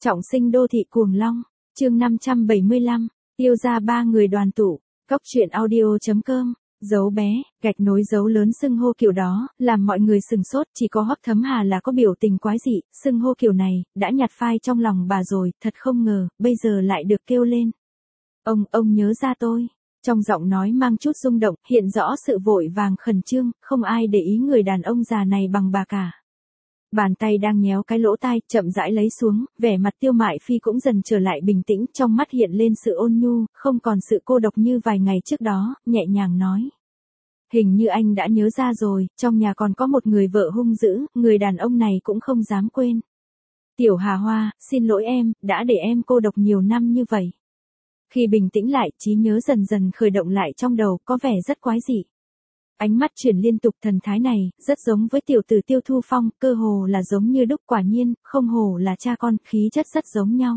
Trọng sinh đô thị cuồng long, chương 575, tiêu ra ba người đoàn tụ, cóc truyện audio.com, dấu bé, gạch nối dấu lớn xưng hô kiểu đó, làm mọi người sừng sốt, chỉ có Hoắc Thấm Hà là có biểu tình quái dị, xưng hô kiểu này, đã nhạt phai trong lòng bà rồi, thật không ngờ, bây giờ lại được kêu lên. Ông nhớ ra tôi. Trong giọng nói mang chút rung động, hiện rõ sự vội vàng khẩn trương, không ai để ý người đàn ông già này bằng bà cả. Bàn tay đang nhéo cái lỗ tai, chậm rãi lấy xuống, vẻ mặt Tiêu Mại Phi cũng dần trở lại bình tĩnh, trong mắt hiện lên sự ôn nhu, không còn sự cô độc như vài ngày trước đó, nhẹ nhàng nói. Hình như anh đã nhớ ra rồi, trong nhà còn có một người vợ hung dữ, người đàn ông này cũng không dám quên. Tiểu Hà Hoa, xin lỗi em, đã để em cô độc nhiều năm như vậy. Khi bình tĩnh lại, trí nhớ dần dần khởi động lại trong đầu, có vẻ rất quái dị. Ánh mắt chuyển liên tục, thần thái này, rất giống với tiểu tử Tiêu Thu Phong, cơ hồ là giống như đúc, quả nhiên, không hồ là cha con, khí chất rất giống nhau.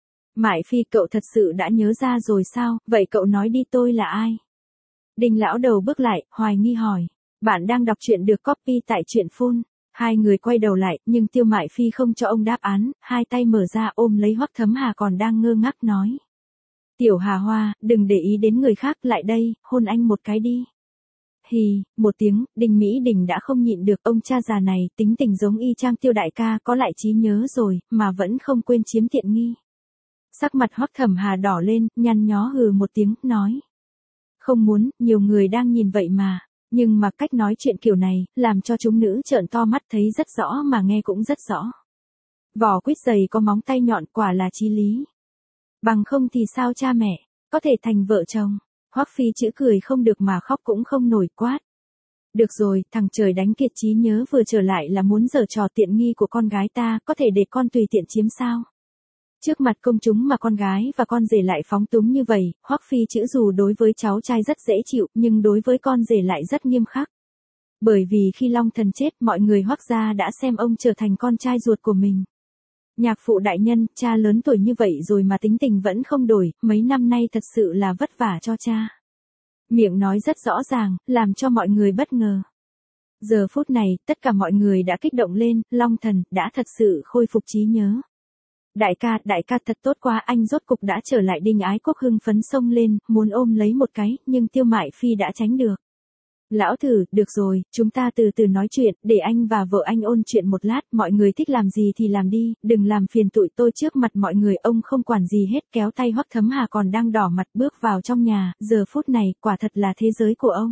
Mại Phi, cậu thật sự đã nhớ ra rồi sao, vậy cậu nói đi, tôi là ai? Đinh lão đầu bước lại, hoài nghi hỏi. Bạn đang đọc truyện được copy tại truyện phun. Hai người quay đầu lại, nhưng Tiêu Mại Phi không cho ông đáp án, hai tay mở ra ôm lấy Hoắc Thấm Hà còn đang ngơ ngác nói. Tiểu Hà Hoa, đừng để ý đến người khác, lại đây, hôn anh một cái đi. Hì, một tiếng, Đinh Mỹ Đình đã không nhịn được, ông cha già này, tính tình giống y chang Tiêu đại ca, có lại trí nhớ rồi, mà vẫn không quên chiếm tiện nghi. Sắc mặt Hoắc Thẩm Hà đỏ lên, nhăn nhó hừ một tiếng, nói. Không muốn, nhiều người đang nhìn vậy mà. Nhưng mà cách nói chuyện kiểu này, làm cho chúng nữ trợn to mắt, thấy rất rõ mà nghe cũng rất rõ. Vỏ quýt dày có móng tay nhọn, quả là chí lý. Bằng không thì sao cha mẹ, có thể thành vợ chồng. Hoắc Phi chữ cười không được mà khóc cũng không nổi, quát. Được rồi, thằng trời đánh kiệt trí nhớ vừa trở lại là muốn giở trò tiện nghi của con gái ta, có thể để con tùy tiện chiếm sao? Trước mặt công chúng mà con gái và con rể lại phóng túng như vậy, Hoắc Phi chữ dù đối với cháu trai rất dễ chịu, nhưng đối với con rể lại rất nghiêm khắc. Bởi vì khi Long Thần chết, mọi người Hoắc gia đã xem ông trở thành con trai ruột của mình. Nhạc phụ đại nhân, cha lớn tuổi như vậy rồi mà tính tình vẫn không đổi, mấy năm nay thật sự là vất vả cho cha. Miệng nói rất rõ ràng, làm cho mọi người bất ngờ. Giờ phút này, tất cả mọi người đã kích động lên, Long Thần đã thật sự khôi phục trí nhớ. Đại ca thật tốt quá, anh rốt cục đã trở lại. Đinh Ái Quốc hưng phấn xông lên, muốn ôm lấy một cái, nhưng Tiêu Mại Phi đã tránh được. Lão thử, được rồi, chúng ta từ từ nói chuyện, để anh và vợ anh ôn chuyện một lát, mọi người thích làm gì thì làm đi, đừng làm phiền tụi tôi trước mặt mọi người. Ông không quản gì hết, kéo tay Hoắc Thấm Hà còn đang đỏ mặt bước vào trong nhà, giờ phút này, quả thật là thế giới của ông.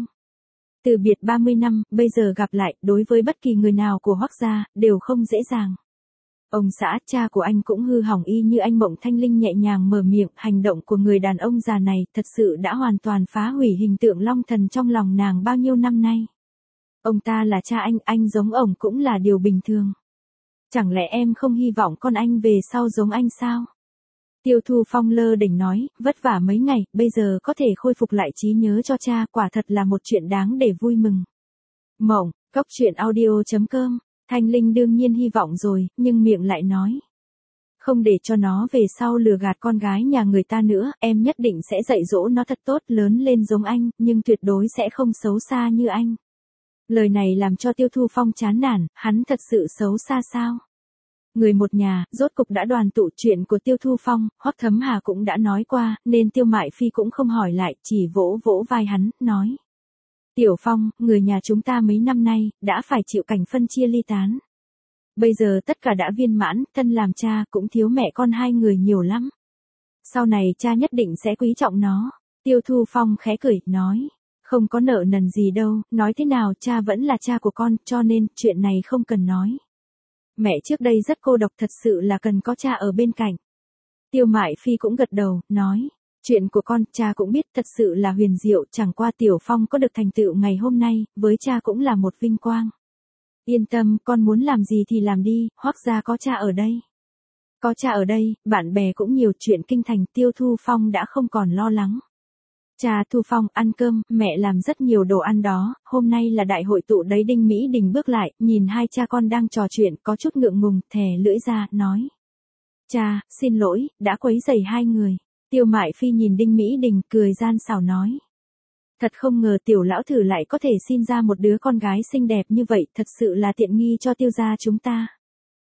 Từ biệt 30 năm, bây giờ gặp lại, đối với bất kỳ người nào của Hoắc gia, đều không dễ dàng. Ông xã, cha của anh cũng hư hỏng y như anh. Mộng Thanh Linh nhẹ nhàng mở miệng, hành động của người đàn ông già này thật sự đã hoàn toàn phá hủy hình tượng Long Thần trong lòng nàng bao nhiêu năm nay. Ông ta là cha anh giống ổng cũng là điều bình thường. Chẳng lẽ em không hy vọng con anh về sau giống anh sao? Tiêu Thu Phong lơ đỉnh nói, vất vả mấy ngày, bây giờ có thể khôi phục lại trí nhớ cho cha, quả thật là một chuyện đáng để vui mừng. Mộng, cóc truyện audio.com. Thanh Linh đương nhiên hy vọng rồi, nhưng miệng lại nói. Không để cho nó về sau lừa gạt con gái nhà người ta nữa, em nhất định sẽ dạy dỗ nó thật tốt, lớn lên giống anh, nhưng tuyệt đối sẽ không xấu xa như anh. Lời này làm cho Tiêu Thu Phong chán nản, hắn thật sự xấu xa sao? Người một nhà, rốt cục đã đoàn tụ. Chuyện của Tiêu Thu Phong, Hoắc Thấm Hà cũng đã nói qua, nên Tiêu Mại Phi cũng không hỏi lại, chỉ vỗ vỗ vai hắn, nói. Tiểu Phong, người nhà chúng ta mấy năm nay, đã phải chịu cảnh phân chia ly tán. Bây giờ tất cả đã viên mãn, thân làm cha cũng thiếu mẹ con hai người nhiều lắm. Sau này cha nhất định sẽ quý trọng nó. Tiêu Thu Phong khẽ cười, nói. Không có nợ nần gì đâu, nói thế nào cha vẫn là cha của con, cho nên chuyện này không cần nói. Mẹ trước đây rất cô độc, thật sự là cần có cha ở bên cạnh. Tiêu Mại Phi cũng gật đầu, nói. Chuyện của con, cha cũng biết, thật sự là huyền diệu, chẳng qua Tiểu Phong có được thành tựu ngày hôm nay, với cha cũng là một vinh quang. Yên tâm, con muốn làm gì thì làm đi, Hoắc gia có cha ở đây. Có cha ở đây, bạn bè cũng nhiều, chuyện kinh thành. Tiêu Thu Phong đã không còn lo lắng. Cha Thu Phong, ăn cơm, mẹ làm rất nhiều đồ ăn đó, hôm nay là đại hội tụ đấy. Đinh Mỹ Đình bước lại, nhìn hai cha con đang trò chuyện, có chút ngượng ngùng, thè lưỡi ra, nói. Cha, xin lỗi, đã quấy rầy hai người. Tiêu Mại Phi nhìn Đinh Mỹ Đình, cười gian xảo nói. Thật không ngờ Tiểu lão thử lại có thể sinh ra một đứa con gái xinh đẹp như vậy, thật sự là tiện nghi cho Tiêu gia chúng ta.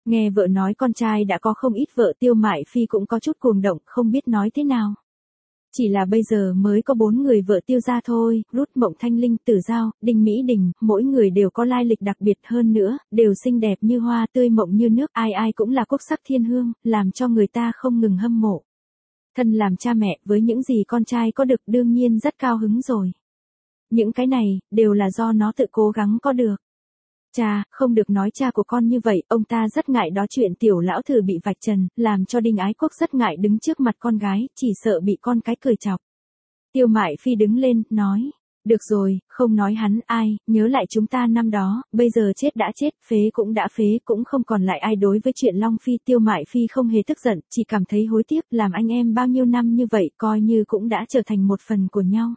Nghe vợ nói con trai đã có không ít vợ, Tiêu Mại Phi cũng có chút cuồng động, không biết nói thế nào. Chỉ là bây giờ mới có 4 người vợ Tiêu gia thôi, Rút, Mộng Thanh Linh, Tử Giao, Đinh Mỹ Đình, mỗi người đều có lai lịch đặc biệt, hơn nữa, đều xinh đẹp như hoa, tươi mộng như nước, ai ai cũng là quốc sắc thiên hương, làm cho người ta không ngừng hâm mộ. Thân làm cha mẹ, với những gì con trai có được đương nhiên rất cao hứng rồi. Những cái này, đều là do nó tự cố gắng có được. Cha, không được nói cha của con như vậy, ông ta rất ngại đó chuyện tiểu lão thử bị vạch trần, làm cho Đinh Ái Quốc rất ngại đứng trước mặt con gái, chỉ sợ bị con cái cười chọc. Tiêu Mại Phi đứng lên, nói, được rồi, không nói hắn, ai, nhớ lại chúng ta năm đó, bây giờ chết đã chết, phế cũng đã phế, cũng không còn lại ai đối với chuyện Long Phi. Tiêu Mại Phi không hề tức giận, chỉ cảm thấy hối tiếc, làm anh em bao nhiêu năm như vậy, coi như cũng đã trở thành một phần của nhau.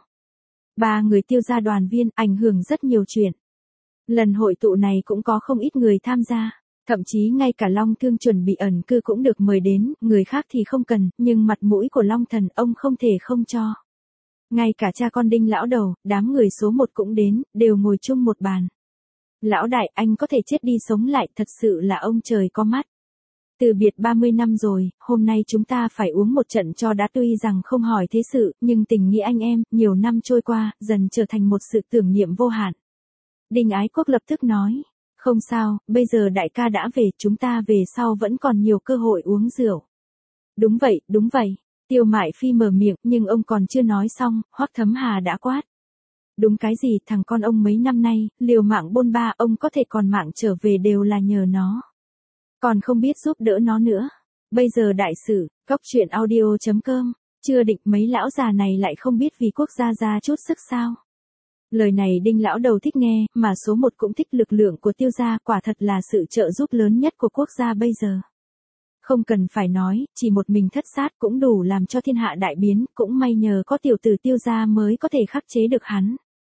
3 người Tiêu gia đoàn viên, ảnh hưởng rất nhiều chuyện. Lần hội tụ này cũng có không ít người tham gia, thậm chí ngay cả Long Thương chuẩn bị ẩn cư cũng được mời đến, người khác thì không cần, nhưng mặt mũi của Long Thần ông không thể không cho. Ngay cả cha con Đinh lão đầu, đám người số 1 cũng đến, đều ngồi chung một bàn. Lão đại, anh có thể chết đi sống lại, thật sự là ông trời có mắt. Từ biệt 30 năm rồi, hôm nay chúng ta phải uống một trận cho đã, tuy rằng không hỏi thế sự, nhưng tình nghĩa anh em, nhiều năm trôi qua, dần trở thành một sự tưởng niệm vô hạn. Đinh Ái Quốc lập tức nói, không sao, bây giờ đại ca đã về, chúng ta về sau vẫn còn nhiều cơ hội uống rượu. Đúng vậy, Tiêu Mại Phi mở miệng, nhưng ông còn chưa nói xong, Hoắc Thấm Hà đã quát. Đúng cái gì, thằng con ông mấy năm nay, liều mạng bôn ba, ông có thể còn mạng trở về đều là nhờ nó. Còn không biết giúp đỡ nó nữa. Bây giờ đại sự, cóc truyện audio.com, chưa định mấy lão già này lại không biết vì quốc gia ra chút sức sao. Lời này Đinh lão đầu thích nghe, mà số 1 cũng thích lực lượng của Tiêu gia, quả thật là sự trợ giúp lớn nhất của quốc gia bây giờ. Không cần phải nói, chỉ một mình Thất Sát cũng đủ làm cho thiên hạ đại biến, cũng may nhờ có tiểu tử Tiêu gia mới có thể khắc chế được hắn.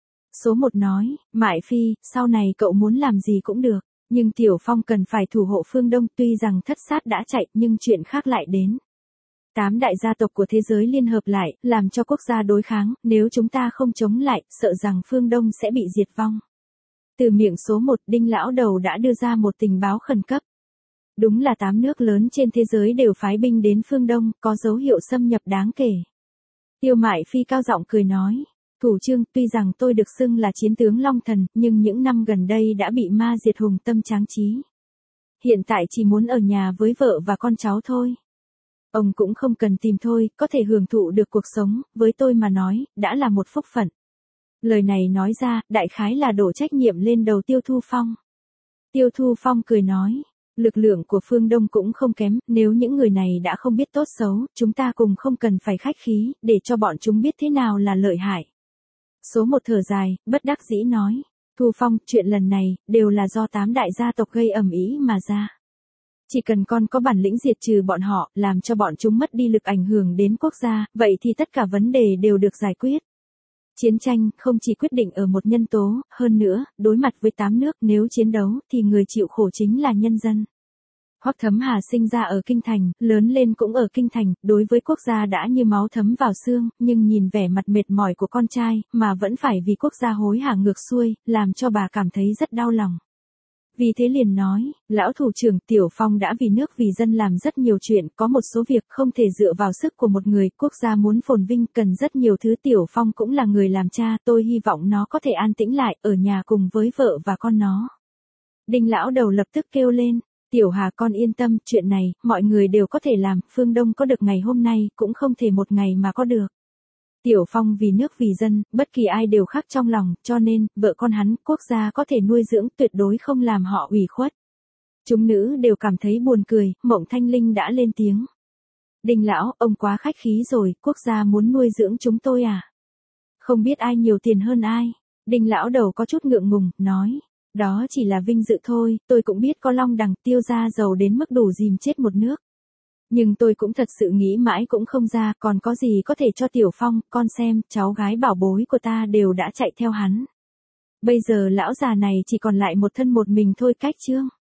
Số 1 nói, Mại Phi, sau này cậu muốn làm gì cũng được, nhưng Tiểu Phong cần phải thủ hộ phương Đông, tuy rằng Thất Sát đã chạy, nhưng chuyện khác lại đến. 8 đại gia tộc của thế giới liên hợp lại, làm cho quốc gia đối kháng, nếu chúng ta không chống lại, sợ rằng phương Đông sẽ bị diệt vong. Từ miệng số 1, Đinh lão đầu đã đưa ra một tình báo khẩn cấp. Đúng là 8 nước lớn trên thế giới đều phái binh đến phương Đông, có dấu hiệu xâm nhập đáng kể. Tiêu Mại Phi cao giọng cười nói, thủ trương, tuy rằng tôi được xưng là chiến tướng Long Thần, nhưng những năm gần đây đã bị ma diệt hùng tâm tráng trí. Hiện tại chỉ muốn ở nhà với vợ và con cháu thôi. Ông cũng không cần tìm thôi, có thể hưởng thụ được cuộc sống, với tôi mà nói, đã là một phúc phận. Lời này nói ra, đại khái là đổ trách nhiệm lên đầu Tiêu Thu Phong. Tiêu Thu Phong cười nói, lực lượng của phương Đông cũng không kém, nếu những người này đã không biết tốt xấu, chúng ta cùng không cần phải khách khí, để cho bọn chúng biết thế nào là lợi hại. Số 1 thở dài, bất đắc dĩ nói, Thu Phong, chuyện lần này, đều là do 8 đại gia tộc gây ầm ĩ mà ra. Chỉ cần con có bản lĩnh diệt trừ bọn họ, làm cho bọn chúng mất đi lực ảnh hưởng đến quốc gia, vậy thì tất cả vấn đề đều được giải quyết. Chiến tranh không chỉ quyết định ở một nhân tố, hơn nữa, đối mặt với 8 nước, nếu chiến đấu thì người chịu khổ chính là nhân dân. Hoắc Thấm Hà sinh ra ở Kinh Thành, lớn lên cũng ở Kinh Thành, đối với quốc gia đã như máu thấm vào xương, nhưng nhìn vẻ mặt mệt mỏi của con trai, mà vẫn phải vì quốc gia hối hả ngược xuôi, làm cho bà cảm thấy rất đau lòng. Vì thế liền nói, lão thủ trưởng Tiểu Phong đã vì nước vì dân làm rất nhiều chuyện, có một số việc không thể dựa vào sức của một người, quốc gia muốn phồn vinh cần rất nhiều thứ, Tiểu Phong cũng là người làm cha, tôi hy vọng nó có thể an tĩnh lại, ở nhà cùng với vợ và con nó. Đinh lão đầu lập tức kêu lên, Tiểu Hà con yên tâm, chuyện này, mọi người đều có thể làm, phương Đông có được ngày hôm nay, cũng không thể một ngày mà có được. Tiểu Phong vì nước vì dân, bất kỳ ai đều khắc trong lòng, cho nên, vợ con hắn, quốc gia có thể nuôi dưỡng, tuyệt đối không làm họ ủy khuất. Chúng nữ đều cảm thấy buồn cười, Mộng Thanh Linh đã lên tiếng. Đinh lão, ông quá khách khí rồi, quốc gia muốn nuôi dưỡng chúng tôi à? Không biết ai nhiều tiền hơn ai. Đinh lão đầu có chút ngượng ngùng, nói. Đó chỉ là vinh dự thôi, tôi cũng biết có Long Đằng, Tiêu gia giàu đến mức đủ dìm chết một nước. Nhưng tôi cũng thật sự nghĩ mãi cũng không ra, còn có gì có thể cho Tiểu Phong, con xem, cháu gái bảo bối của ta đều đã chạy theo hắn. Bây giờ lão già này chỉ còn lại một thân một mình thôi, cách chương.